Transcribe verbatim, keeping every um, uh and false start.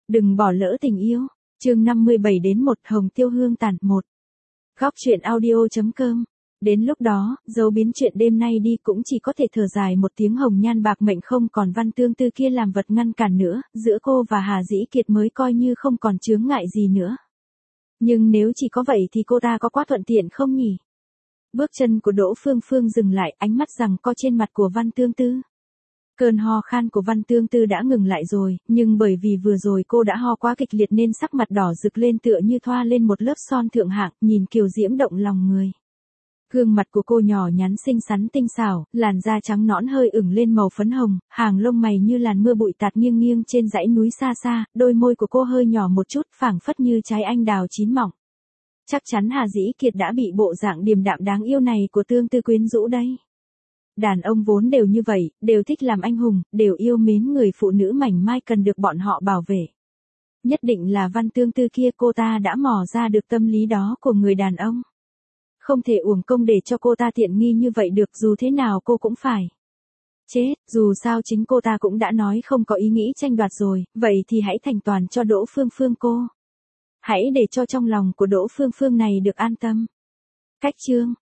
Đừng bỏ lỡ tình yêu. Chương năm mươi bảy đến một Hồng Tiêu Hương tàn một. Góc truyện audio.com. Đến lúc đó, dấu biến chuyện đêm nay đi cũng chỉ có thể thở dài một tiếng hồng nhan bạc mệnh không còn Văn Tương Tư kia làm vật ngăn cản nữa, giữa cô và Hà Dĩ Kiệt mới coi như không còn chướng ngại gì nữa. Nhưng nếu chỉ có vậy thì cô ta có quá thuận tiện không nhỉ? Bước chân của Đỗ Phương Phương dừng lại, ánh mắt giằng co trên mặt của Văn Tương Tư. Cơn ho khan của Văn Tương Tư đã ngừng lại rồi, nhưng bởi vì vừa rồi cô đã ho quá kịch liệt nên sắc mặt đỏ rực lên tựa như thoa lên một lớp son thượng hạng, nhìn kiều diễm động lòng người. Gương mặt của cô nhỏ nhắn xinh xắn tinh xảo, làn da trắng nõn hơi ửng lên màu phấn hồng, hàng lông mày như làn mưa bụi tạt nghiêng nghiêng trên dãy núi xa xa, đôi môi của cô hơi nhỏ một chút, phảng phất như trái anh đào chín mọng. Chắc chắn Hà Dĩ Kiệt đã bị bộ dạng điềm đạm đáng yêu này của Tương Tư quyến rũ đây. Đàn ông vốn đều như vậy, đều thích làm anh hùng, đều yêu mến người phụ nữ mảnh mai cần được bọn họ bảo vệ. Nhất định là Văn Tương Tư kia, cô ta đã mò ra được tâm lý đó của người đàn ông. Không thể uổng công để cho cô ta tiện nghi như vậy được, dù thế nào cô cũng phải. Chết, dù sao chính cô ta cũng đã nói không có ý nghĩ tranh đoạt rồi, vậy thì hãy thành toàn cho Đỗ Phương Phương cô. Hãy để cho trong lòng của Đỗ Phương Phương này được an tâm. Cách chương.